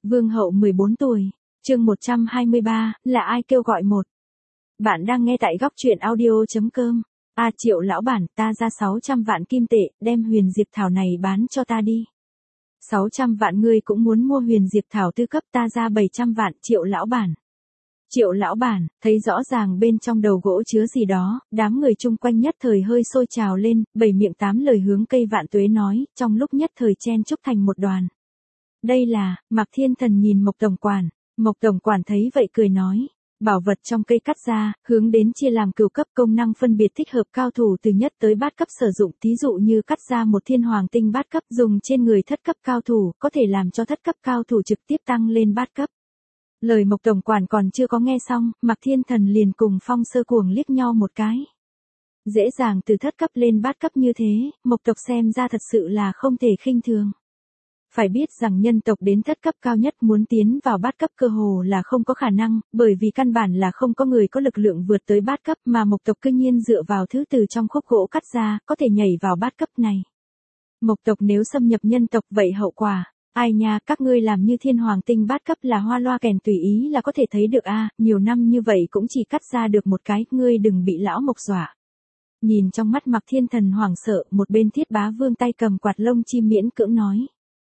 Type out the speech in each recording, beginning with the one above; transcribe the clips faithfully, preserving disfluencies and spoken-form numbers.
Vương hậu mười bốn tuổi, chương một trăm hai mươi ba, là ai kêu gọi một. Bạn đang nghe tại góc truyện audio chấm com. A Triệu lão bản, ta ra sáu trăm vạn kim tệ, đem huyền diệp thảo này bán cho ta đi. sáu trăm vạn ngươi cũng muốn mua huyền diệp thảo tư cấp, ta ra bảy trăm vạn. Triệu lão bản. Triệu lão bản, thấy rõ ràng bên trong đầu gỗ chứa gì đó, đám người chung quanh nhất thời hơi sôi trào lên, bảy miệng tám lời hướng cây vạn tuế nói, trong lúc nhất thời chen chúc thành một đoàn. Đây là, Mạc Thiên Thần nhìn Mộc tổng quản, Mộc tổng quản thấy vậy cười nói, bảo vật trong cây cắt ra, hướng đến chia làm cửu cấp, công năng phân biệt thích hợp cao thủ từ nhất tới bát cấp sử dụng, thí dụ như cắt ra một thiên hoàng tinh bát cấp dùng trên người thất cấp cao thủ, có thể làm cho thất cấp cao thủ trực tiếp tăng lên bát cấp. Lời Mộc tổng quản còn chưa có nghe xong, Mạc Thiên Thần liền cùng Phong Sơ Cuồng liếc nhau một cái. Dễ dàng từ thất cấp lên bát cấp như thế, Mộc tộc xem ra thật sự là không thể khinh thường. Phải biết rằng nhân tộc đến thất cấp cao nhất muốn tiến vào bát cấp cơ hồ là không có khả năng, bởi vì căn bản là không có người có lực lượng vượt tới bát cấp, mà Mộc tộc cư nhiên dựa vào thứ từ trong khúc gỗ cắt ra, có thể nhảy vào bát cấp này. Mộc tộc nếu xâm nhập nhân tộc vậy hậu quả, ai nha, các ngươi làm như thiên hoàng tinh bát cấp là hoa loa kèn tùy ý là có thể thấy được a, nhiều năm như vậy cũng chỉ cắt ra được một cái, ngươi đừng bị lão Mộc dọa. Nhìn trong mắt Mạc Thiên Thần hoảng sợ, một bên Thiết Bá Vương tay cầm quạt lông chim miễn cưỡng nói.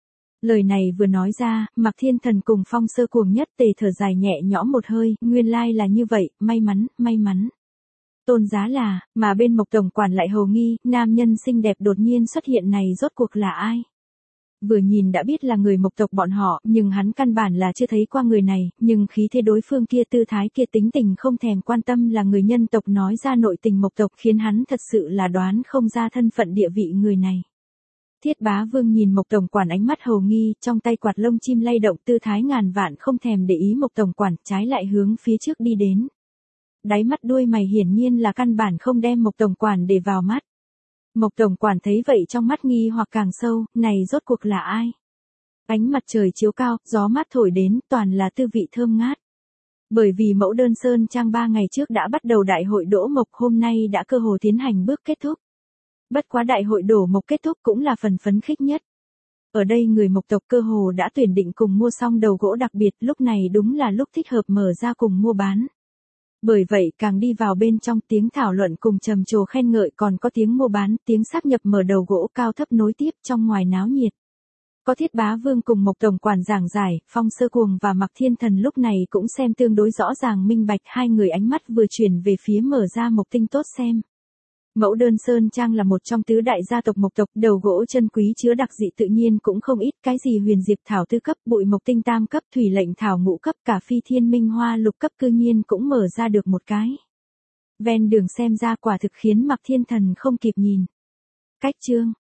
Lời này vừa nói ra, Mạc Thiên Thần cùng Phong Sơ Cuồng nhất tề thở dài nhẹ nhõm một hơi, nguyên lai là như vậy, may mắn, may mắn. Tôn giá là, mà bên Mộc tổng quản lại hồ nghi, nam nhân xinh đẹp đột nhiên xuất hiện này rốt cuộc là ai? Vừa nhìn đã biết là người Mộc tộc bọn họ, nhưng hắn căn bản là chưa thấy qua người này, nhưng khí thế đối phương kia tư thái kia tính tình không thèm quan tâm là người nhân tộc nói ra nội tình Mộc tộc khiến hắn thật sự là đoán không ra thân phận địa vị người này. Thiết Bá Vương nhìn Mộc tổng quản ánh mắt hồ nghi, trong tay quạt lông chim lay động tư thái ngàn vạn không thèm để ý Mộc tổng quản, trái lại hướng phía trước đi đến. Đáy mắt đuôi mày hiển nhiên là căn bản không đem Mộc tổng quản để vào mắt. Mộc tổng quản thấy vậy trong mắt nghi hoặc càng sâu, này rốt cuộc là ai? Ánh mặt trời chiếu cao, gió mát thổi đến, toàn là tư vị thơm ngát. Bởi vì mẫu đơn sơn trang ba ngày trước đã bắt đầu đại hội đỗ mộc, hôm nay đã cơ hồ tiến hành bước kết thúc. Bất quá đại hội đổ mộc kết thúc cũng là phần phấn khích nhất. Ở đây người Mộc tộc cơ hồ đã tuyển định cùng mua xong đầu gỗ đặc biệt, lúc này đúng là lúc thích hợp mở ra cùng mua bán. Bởi vậy càng đi vào bên trong tiếng thảo luận cùng trầm trồ khen ngợi, còn có tiếng mua bán, tiếng sáp nhập mở đầu gỗ cao thấp nối tiếp, trong ngoài náo nhiệt. Có Thiết Bá Vương cùng Mộc tổng quản giảng giải, Phong Sơ Cuồng và Mạc Thiên Thần lúc này cũng xem tương đối rõ ràng minh bạch, hai người ánh mắt vừa chuyển về phía mở ra Mộc tinh tốt xem. Mẫu đơn sơn trang là một trong tứ đại gia tộc Mộc tộc, đầu gỗ chân quý chứa đặc dị tự nhiên cũng không ít, cái gì huyền diệp thảo tư cấp, bụi mộc tinh tam cấp, thủy lệnh thảo ngũ cấp, cả phi thiên minh hoa lục cấp cư nhiên cũng mở ra được một cái. Ven đường xem ra quả thực khiến Mạc Thiên Thần không kịp nhìn. Cách chương,